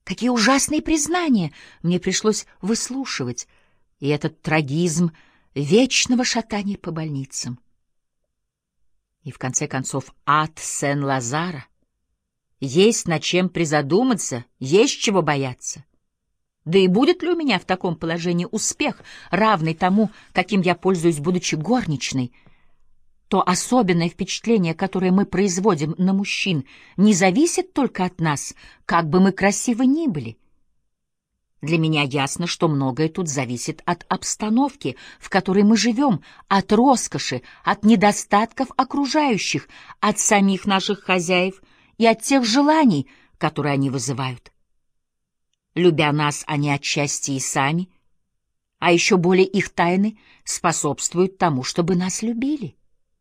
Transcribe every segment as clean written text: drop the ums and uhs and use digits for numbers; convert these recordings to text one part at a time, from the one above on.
Какие ужасные признания мне пришлось выслушивать, и этот трагизм вечного шатания по больницам. И в конце концов ад Сен-Лазара. Есть над чем призадуматься, есть чего бояться. Да и будет ли у меня в таком положении успех, равный тому, каким я пользуюсь, будучи горничной? То особенное впечатление, которое мы производим на мужчин, не зависит только от нас, как бы мы красивы ни были. Для меня ясно, что многое тут зависит от обстановки, в которой мы живем, от роскоши, от недостатков окружающих, от самих наших хозяев и от тех желаний, которые они вызывают. Любя нас, они отчасти и сами, а еще более их тайны способствуют тому, чтобы нас любили.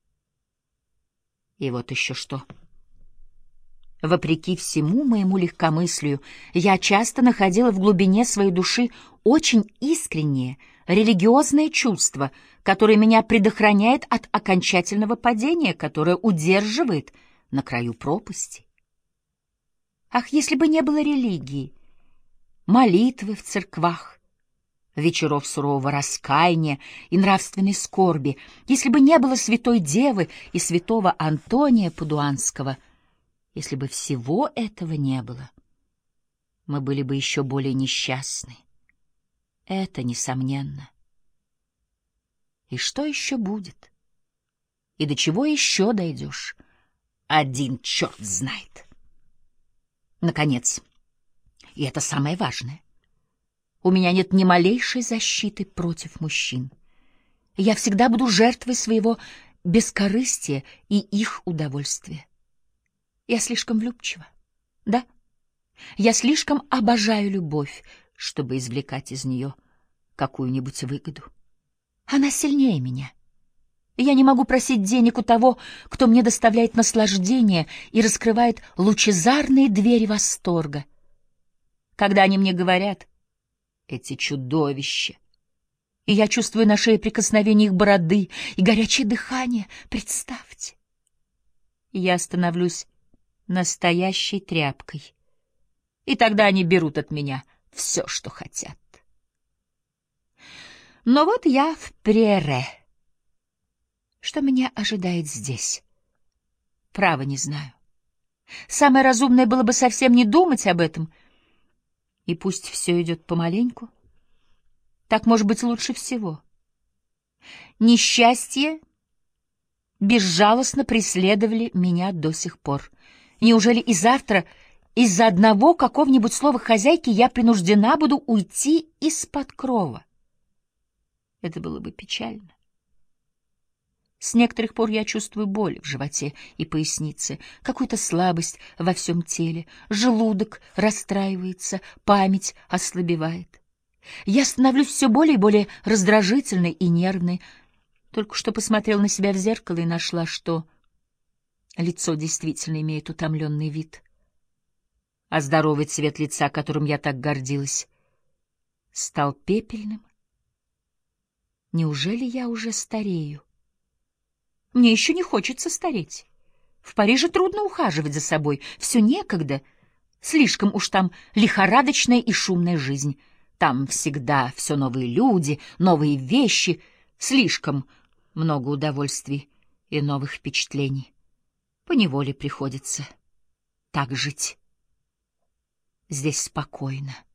И вот еще что. Вопреки всему моему легкомыслию, я часто находила в глубине своей души очень искреннее, религиозное чувство, которое меня предохраняет от окончательного падения, которое удерживает на краю пропасти. Ах, если бы не было религии, молитвы в церквах, вечеров сурового раскаяния и нравственной скорби, если бы не было Святой Девы и святого Антония Падуанского, если бы всего этого не было, мы были бы еще более несчастны. Это несомненно. И что еще будет? И до чего еще дойдешь? Один черт знает. Наконец, и это самое важное, у меня нет ни малейшей защиты против мужчин. Я всегда буду жертвой своего бескорыстия и их удовольствия. Я слишком влюбчива, да? Я слишком обожаю любовь, чтобы извлекать из нее какую-нибудь выгоду. Она сильнее меня. Я не могу просить денег у того, кто мне доставляет наслаждение и раскрывает лучезарные двери восторга. Когда они мне говорят, эти чудовища, и я чувствую на шее прикосновение их бороды и горячее дыхание, представьте, я становлюсь настоящей тряпкой, и тогда они берут от меня все, что хотят. Но вот я в Прерре. Что меня ожидает здесь? Право не знаю. Самое разумное было бы совсем не думать об этом, и пусть все идет помаленьку. Так, может быть, лучше всего. Несчастье безжалостно преследовали меня до сих пор. Неужели и завтра из-за одного какого-нибудь слова хозяйки я принуждена буду уйти из-под крова? Это было бы печально. С некоторых пор я чувствую боль в животе и пояснице, какую-то слабость во всем теле, желудок расстраивается, память ослабевает. Я становлюсь все более и более раздражительной и нервной. Только что посмотрела на себя в зеркало и нашла, что лицо действительно имеет утомленный вид, а здоровый цвет лица, которым я так гордилась, стал пепельным. Неужели я уже старею? Мне еще не хочется стареть. В Париже трудно ухаживать за собой, все некогда. Слишком уж там лихорадочная и шумная жизнь. Там всегда все новые люди, новые вещи, слишком много удовольствий и новых впечатлений. Поневоле приходится так жить. Здесь спокойно.